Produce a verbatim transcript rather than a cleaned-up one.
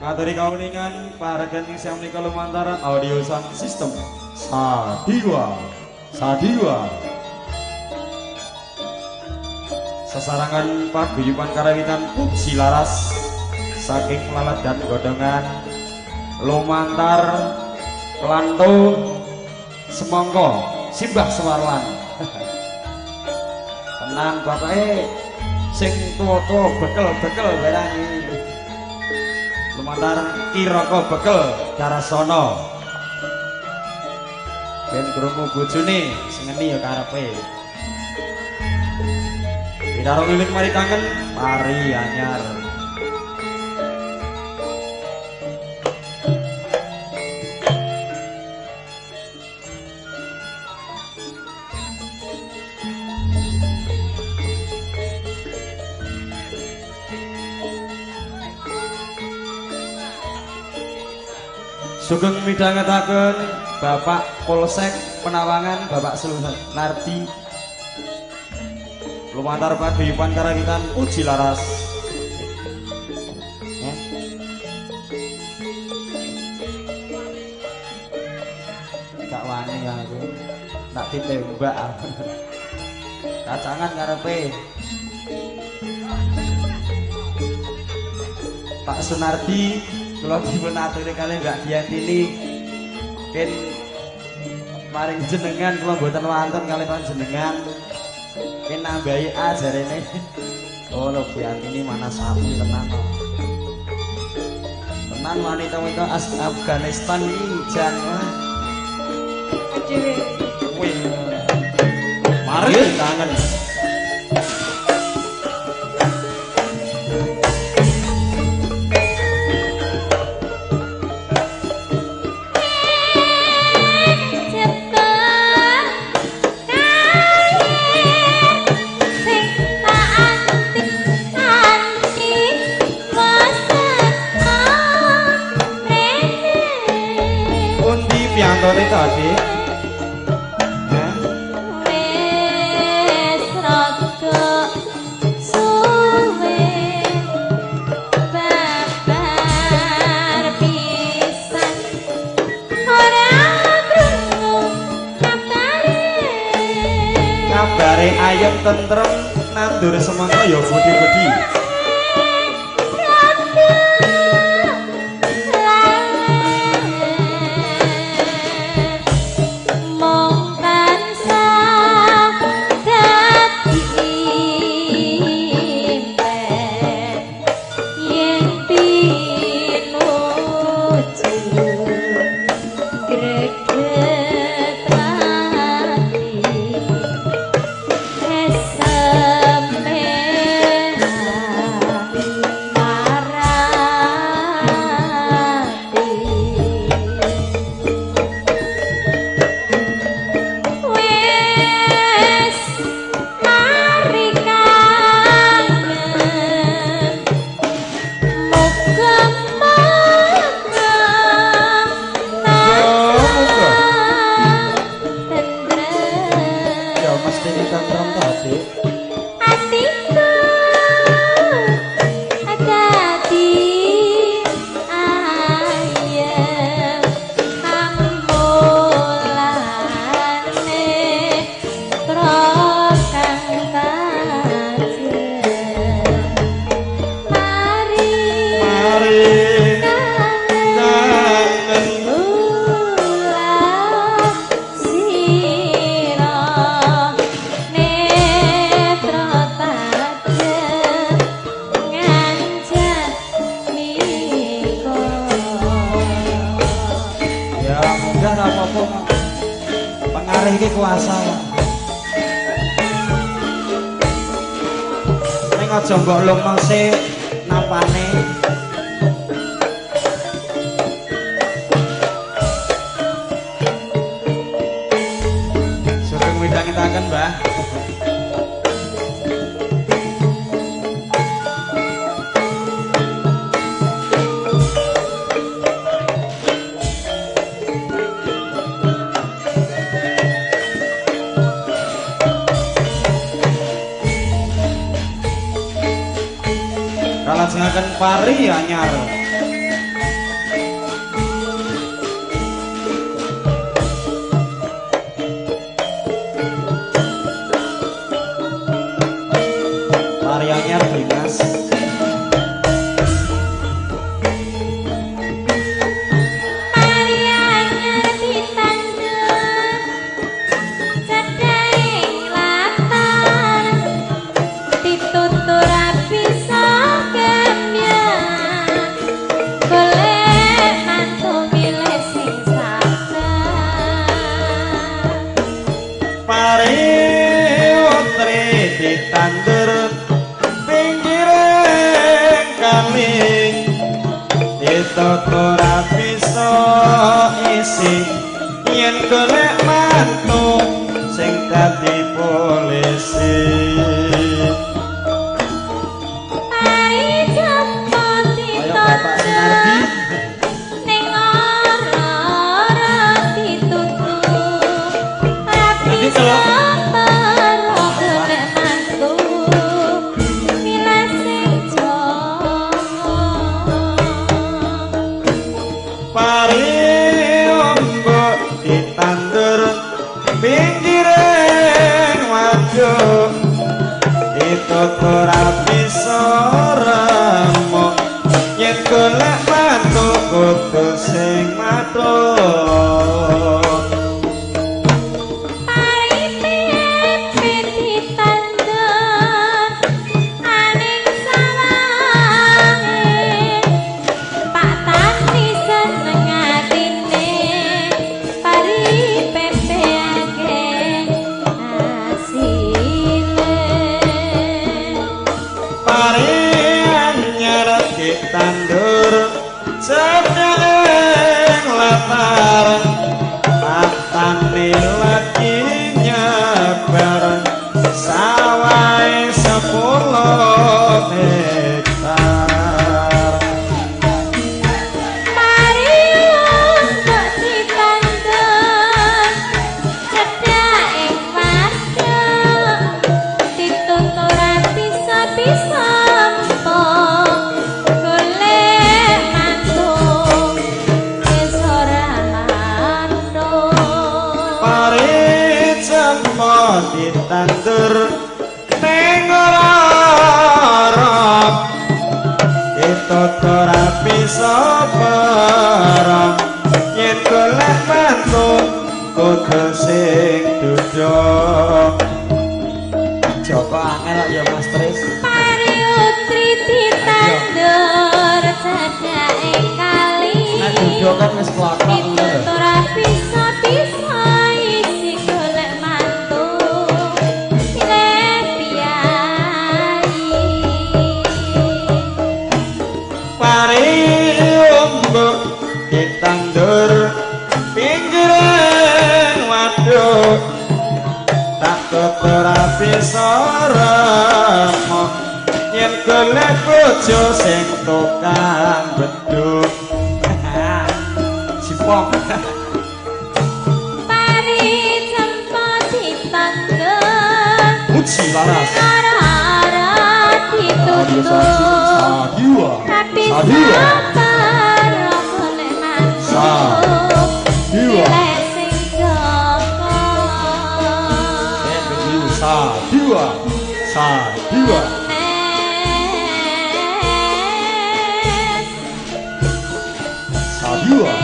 Ngaturi kauningan paragan yang menika lumantaran audio sound system Sadiwa Sadiwa sesarangan paguyuban karawitan puji laras saking lalat dan godongan lumantar kelanto semongko simbah sewarlan tenang bapak eh sing tua-tua bekel-bekel berangi lumantar kiroko bekel Darasono ben krungu bojone sengeni ya karepe Bidaro lilik mari kangen mari anyar Sugeng midhangetaken Bapak Polsek Penawangan Bapak Sunardi lumantar paguyuban karawitan puji laras eh? Gak wani aku nak ditembak kacangan karepe Pak Sunardi kalau dipun aturi kali Mbak Diantini ken maring jenengan kula mboten wonten kali panjenengan ken nambahi ajarene oh lho Diantini mana sapi tenan tenan wanita-wanita Afghanistan iki jan wih mari kangen piantone tadi eh wis rada suwe babar pisan ora krungu kabare kabare ayem tentrem nandur semangka ya budi-budi pengarih iki kuasa ning aja mbok lumese napane sugeng midhangetaken Mbah kalajengaken pari anyar golek mantu sing dadi polisi. Mari cepet ditonceng ning ora ditutu rapi separo golek mantu milih sing jowo. Pari ombok ditandur pinggiring waduk itu ora bisa remuk yen golek mantu kudu sing matuk. Tandur sedang lapar patane lagi nyebar sawai sepuluh hektar. Mari untuk ditandur cedak ing waduk ditutur bisa-bisa ditandur ning ora ditutur bisa barang yen golek mantu kudu sing duduk. Joko angel ya Mas Tris. Mari utri ditandur cedak ing kali nek duduk kan wis klothok ditutur bisa-bisa isi golek mantu milih piyayi. Pari ombok ditandur pinggiran waduk tak ora bisa remuk yen golek bojo sing tukang beduk. Sipong Pari cempot ditandur uji laras ora ditutup tapi separo golek mantu milih sing jowo. sa dua sa dua sa dua